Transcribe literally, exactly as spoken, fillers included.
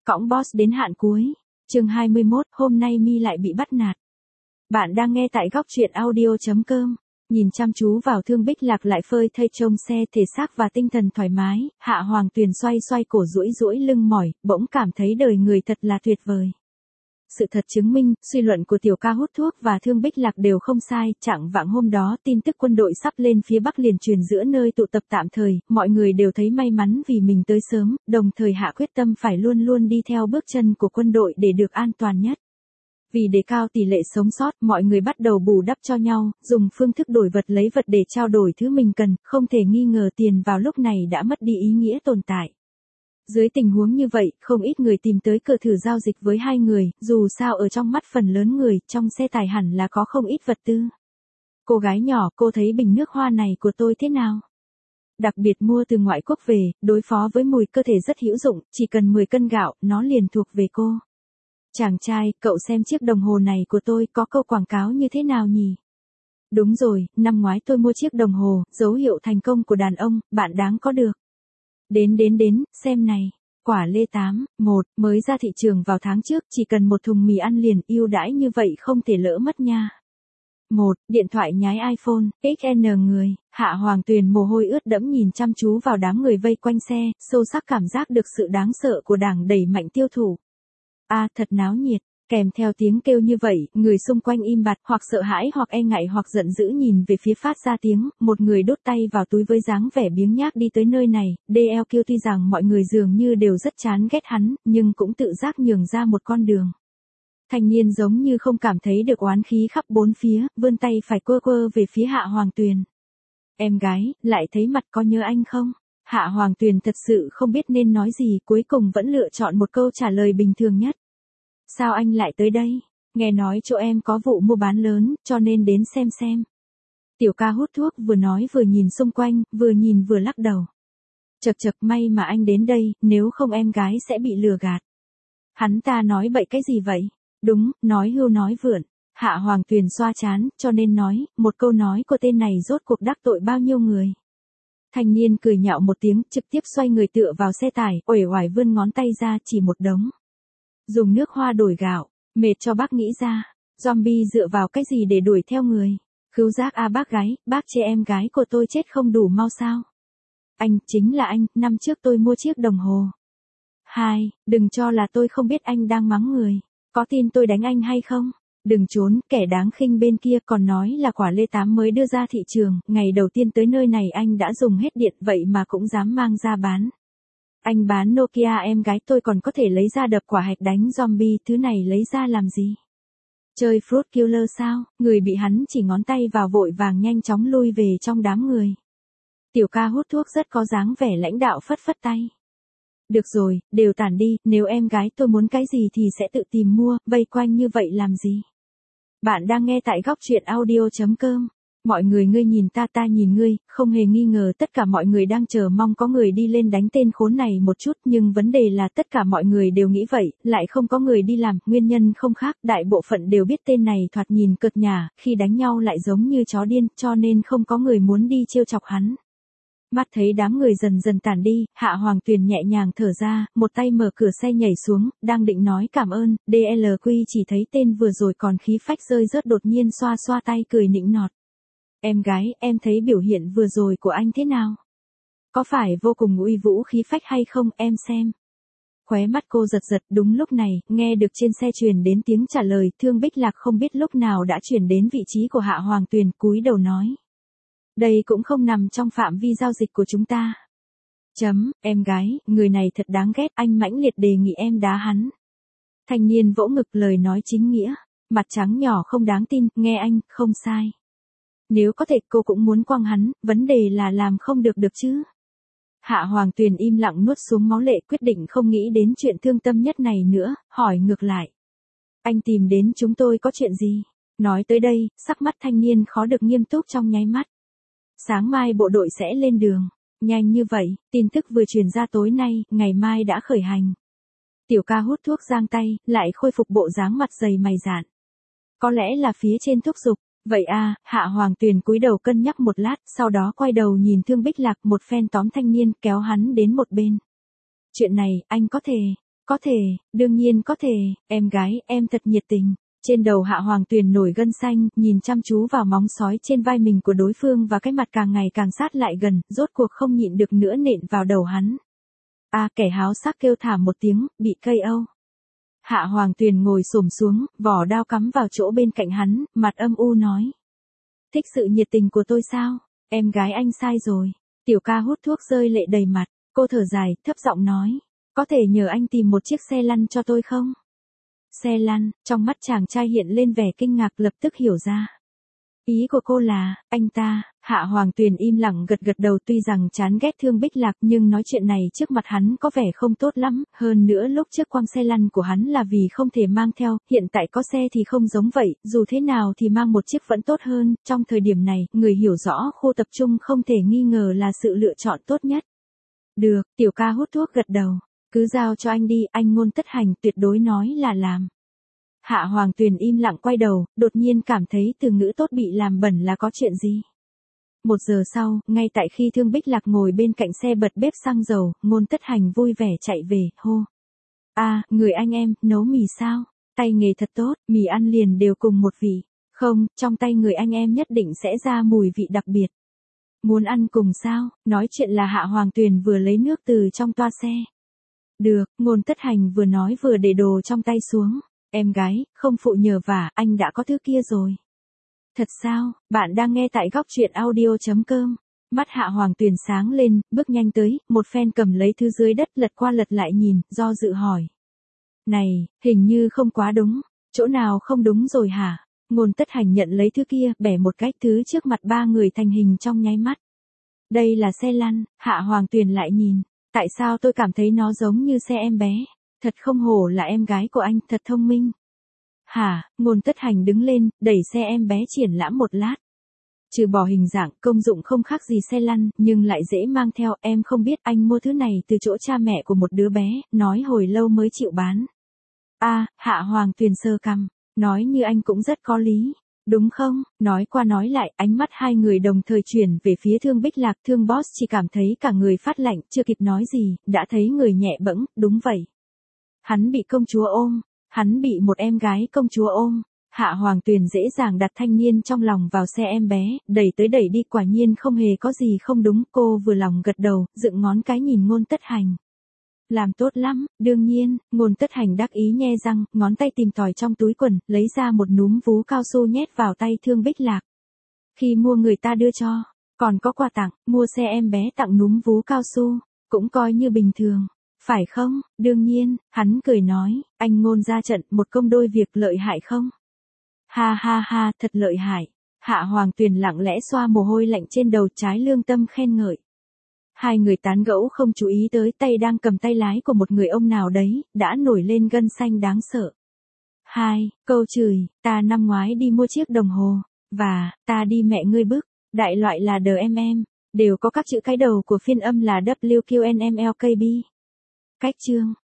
Cõng boss đến hạn cuối. Chương hai mươi mốt, hôm nay Mi lại bị bắt nạt. Bạn đang nghe tại góc truyện audio chấm com. Nhìn chăm chú vào Thương Bích Lạc lại phơi thây trông xe thể xác và tinh thần thoải mái, Hạ Hoàng Tuyền xoay xoay cổ duỗi duỗi lưng mỏi, bỗng cảm thấy đời người thật là tuyệt vời. Sự thật chứng minh, suy luận của Tiểu Ca hút thuốc và Thương Bích Lạc đều không sai, chạng vạng hôm đó tin tức quân đội sắp lên phía Bắc liền truyền giữa nơi tụ tập tạm thời, mọi người đều thấy may mắn vì mình tới sớm, đồng thời hạ quyết tâm phải luôn luôn đi theo bước chân của quân đội để được an toàn nhất. Vì đề cao tỷ lệ sống sót, mọi người bắt đầu bù đắp cho nhau, dùng phương thức đổi vật lấy vật để trao đổi thứ mình cần, không thể nghi ngờ tiền vào lúc này đã mất đi ý nghĩa tồn tại. Dưới tình huống như vậy, không ít người tìm tới cửa thử giao dịch với hai người, dù sao ở trong mắt phần lớn người, trong xe tải hẳn là có không ít vật tư. Cô gái nhỏ, cô thấy bình nước hoa này của tôi thế nào? Đặc biệt mua từ ngoại quốc về, đối phó với mùi cơ thể rất hữu dụng, chỉ cần mười cân gạo, nó liền thuộc về cô. Chàng trai, cậu xem chiếc đồng hồ này của tôi có câu quảng cáo như thế nào nhỉ? Đúng rồi, năm ngoái tôi mua chiếc đồng hồ, dấu hiệu thành công của đàn ông, bạn đáng có được. Đến đến đến, xem này, quả lê tám, một, mới ra thị trường vào tháng trước, chỉ cần một thùng mì ăn liền, ưu đãi như vậy không thể lỡ mất nha. Một, điện thoại nhái iPhone, ích en người, Hạ Hoàng Tuyền mồ hôi ướt đẫm nhìn chăm chú vào đám người vây quanh xe, sâu sắc cảm giác được sự đáng sợ của đảng đẩy mạnh tiêu thụ. A à, thật náo nhiệt. Kèm theo tiếng kêu như vậy, người xung quanh im bặt, hoặc sợ hãi hoặc e ngại hoặc giận dữ nhìn về phía phát ra tiếng, một người đốt tay vào túi với dáng vẻ biếng nhác đi tới nơi này, đê lờ quy tuy rằng mọi người dường như đều rất chán ghét hắn, nhưng cũng tự giác nhường ra một con đường. Thanh niên giống như không cảm thấy được oán khí khắp bốn phía, vươn tay phải quơ quơ về phía Hạ Hoàng Tuyền. Em gái, lại thấy mặt có nhớ anh không? Hạ Hoàng Tuyền thật sự không biết nên nói gì, cuối cùng vẫn lựa chọn một câu trả lời bình thường nhất. Sao anh lại tới đây? Nghe nói chỗ em có vụ mua bán lớn, cho nên đến xem xem. Tiểu Ca hút thuốc vừa nói vừa nhìn xung quanh, vừa nhìn vừa lắc đầu. Chật chật, may mà anh đến đây, nếu không em gái sẽ bị lừa gạt. Hắn ta nói bậy cái gì vậy? Đúng, nói hưu nói vượn. Hạ Hoàng Tuyền xoa chán, cho nên nói, một câu nói của tên này rốt cuộc đắc tội bao nhiêu người. Thanh niên cười nhạo một tiếng, trực tiếp xoay người tựa vào xe tải, uể oải vươn ngón tay ra chỉ một đống. Dùng nước hoa đổi gạo, mệt cho bác nghĩ ra, zombie dựa vào cái gì để đuổi theo người. Khứu giác a à bác gái, bác chê em gái của tôi chết không đủ mau sao? Anh, chính là anh, năm trước tôi mua chiếc đồng hồ. Hai, đừng cho là tôi không biết anh đang mắng người, có tin tôi đánh anh hay không? Đừng trốn, kẻ đáng khinh bên kia còn nói là quả lê tám mới đưa ra thị trường, ngày đầu tiên tới nơi này anh đã dùng hết điện vậy mà cũng dám mang ra bán. Anh bán Nokia em gái tôi còn có thể lấy ra đập quả hạch đánh zombie, thứ này lấy ra làm gì? Chơi fruit killer sao? Người bị hắn chỉ ngón tay vào vội vàng nhanh chóng lui về trong đám người. Tiểu Ca hút thuốc rất có dáng vẻ lãnh đạo phất phất tay. Được rồi, đều tản đi, nếu em gái tôi muốn cái gì thì sẽ tự tìm mua, vây quanh như vậy làm gì? Bạn đang nghe tại góc truyện audio chấm com. Mọi người ngươi nhìn ta ta nhìn ngươi, không hề nghi ngờ tất cả mọi người đang chờ mong có người đi lên đánh tên khốn này một chút, nhưng vấn đề là tất cả mọi người đều nghĩ vậy, lại không có người đi làm, nguyên nhân không khác, đại bộ phận đều biết tên này thoạt nhìn cợt nhả, khi đánh nhau lại giống như chó điên, cho nên không có người muốn đi trêu chọc hắn. Mắt thấy đám người dần dần tản đi, Hạ Hoàng Tuyền nhẹ nhàng thở ra, một tay mở cửa xe nhảy xuống, đang định nói cảm ơn, đê lờ quy chỉ thấy tên vừa rồi còn khí phách rơi rớt đột nhiên xoa xoa tay cười nịnh nọt. Em gái, em thấy biểu hiện vừa rồi của anh thế nào? Có phải vô cùng uy vũ khí phách hay không, em xem. Khóe mắt cô giật giật, đúng lúc này, nghe được trên xe truyền đến tiếng trả lời, Thương Bích Lạc không biết lúc nào đã chuyển đến vị trí của Hạ Hoàng Tuyền, cúi đầu nói. Đây cũng không nằm trong phạm vi giao dịch của chúng ta. Chấm, em gái, người này thật đáng ghét, anh mãnh liệt đề nghị em đá hắn. Thanh niên vỗ ngực lời nói chính nghĩa, mặt trắng nhỏ không đáng tin, nghe anh, không sai. Nếu có thể cô cũng muốn quăng hắn, vấn đề là làm không được được chứ. Hạ Hoàng Tuyền im lặng nuốt xuống máu lệ quyết định không nghĩ đến chuyện thương tâm nhất này nữa, hỏi ngược lại. Anh tìm đến chúng tôi có chuyện gì? Nói tới đây, sắc mắt thanh niên khó được nghiêm túc trong nháy mắt. Sáng mai bộ đội sẽ lên đường. Nhanh như vậy, tin tức vừa truyền ra tối nay, ngày mai đã khởi hành. Tiểu Ca hút thuốc giang tay, lại khôi phục bộ dáng mặt dày mày dạn. Có lẽ là phía trên thúc giục. Vậy à, Hạ Hoàng Tuyền cúi đầu cân nhắc một lát, sau đó quay đầu nhìn Thương Bích Lạc một phen tóm thanh niên kéo hắn đến một bên. Chuyện này, anh có thể. Có thể, đương nhiên có thể, em gái, em thật nhiệt tình. Trên đầu Hạ Hoàng Tuyền nổi gân xanh, nhìn chăm chú vào móng sói trên vai mình của đối phương và cái mặt càng ngày càng sát lại gần, rốt cuộc không nhịn được nữa nện vào đầu hắn. A, kẻ háo sắc kêu thảm một tiếng, bị cây âu. Hạ Hoàng Tuyền ngồi xổm xuống, vỏ đao cắm vào chỗ bên cạnh hắn, mặt âm u nói. Thích sự nhiệt tình của tôi sao? Em gái anh sai rồi. Tiểu ca hút thuốc rơi lệ đầy mặt, cô thở dài, thấp giọng nói. Có thể nhờ anh tìm một chiếc xe lăn cho tôi không? Xe lăn, trong mắt chàng trai hiện lên vẻ kinh ngạc, lập tức hiểu ra. Ý của cô là, anh ta, Hạ Hoàng Tuyền im lặng gật gật đầu, tuy rằng chán ghét Thương Bích Lạc nhưng nói chuyện này trước mặt hắn có vẻ không tốt lắm, hơn nữa lúc trước quăng xe lăn của hắn là vì không thể mang theo, hiện tại có xe thì không giống vậy, dù thế nào thì mang một chiếc vẫn tốt hơn, trong thời điểm này, người hiểu rõ khu tập trung không thể nghi ngờ là sự lựa chọn tốt nhất. Được, tiểu ca hút thuốc gật đầu, cứ giao cho anh đi, anh Ngôn Tất Hành tuyệt đối nói là làm. Hạ Hoàng Tuyền im lặng quay đầu, đột nhiên cảm thấy từ ngữ tốt bị làm bẩn là có chuyện gì. Một giờ sau, ngay tại khi Thương Bích Lạc ngồi bên cạnh xe bật bếp xăng dầu, Ngôn Tất Hành vui vẻ chạy về, hô. À, người anh em, nấu mì sao? Tay nghề thật tốt, mì ăn liền đều cùng một vị. Không, trong tay người anh em nhất định sẽ ra mùi vị đặc biệt. Muốn ăn cùng sao? Nói chuyện là Hạ Hoàng Tuyền vừa lấy nước từ trong toa xe. Được, Ngôn Tất Hành vừa nói vừa để đồ trong tay xuống. Em gái, không phụ nhờ vả, anh đã có thứ kia rồi. Thật sao, bạn đang nghe tại góc truyện audio chấm com. Mắt Hạ Hoàng Tuyền sáng lên, bước nhanh tới, một phen cầm lấy thứ dưới đất lật qua lật lại nhìn, do dự hỏi. Này, hình như không quá đúng, chỗ nào không đúng rồi hả? Ngôn Tất Hành nhận lấy thứ kia, bẻ một cái, thứ trước mặt ba người thành hình trong nháy mắt. Đây là xe lăn, Hạ Hoàng Tuyền lại nhìn, tại sao tôi cảm thấy nó giống như xe em bé? Thật không hổ là em gái của anh, thật thông minh. Hả, Ngôn Tất Hành đứng lên, đẩy xe em bé triển lãm một lát. Trừ bỏ hình dạng, công dụng không khác gì xe lăn, nhưng lại dễ mang theo, em không biết anh mua thứ này từ chỗ cha mẹ của một đứa bé, nói hồi lâu mới chịu bán. A, Hạ Hoàng Tuyền sơ cằm, nói như anh cũng rất có lý. Đúng không? Nói qua nói lại, ánh mắt hai người đồng thời chuyển về phía Thương Bích Lạc, Thương Boss chỉ cảm thấy cả người phát lạnh, chưa kịp nói gì, đã thấy người nhẹ bẫng, đúng vậy. Hắn bị công chúa ôm, hắn bị một em gái công chúa ôm. Hạ Hoàng Tuyền dễ dàng đặt thanh niên trong lòng vào xe em bé, đẩy tới đẩy đi, quả nhiên không hề có gì không đúng, cô vừa lòng gật đầu, dựng ngón cái nhìn Ngôn Tất Hành. Làm tốt lắm, đương nhiên, Ngôn Tất Hành đắc ý nhe răng, ngón tay tìm tòi trong túi quần, lấy ra một núm vú cao su nhét vào tay Thương Bích Lạc. Khi mua người ta đưa cho, còn có quà tặng, mua xe em bé tặng núm vú cao su, cũng coi như bình thường. Phải không? Đương nhiên, hắn cười nói, anh Ngôn ra trận, một công đôi việc lợi hại không? Ha ha ha, thật lợi hại. Hạ Hoàng Tuyền lặng lẽ xoa mồ hôi lạnh trên đầu, trái lương tâm khen ngợi. Hai người tán gẫu không chú ý tới tay đang cầm tay lái của một người ông nào đấy, đã nổi lên gân xanh đáng sợ. Hai, câu chửi, ta năm ngoái đi mua chiếc đồng hồ, và, ta đi mẹ ngươi bức, đại loại là đê em em, đều có các chữ cái đầu của phiên âm là W Q N M L K B. Cách chương,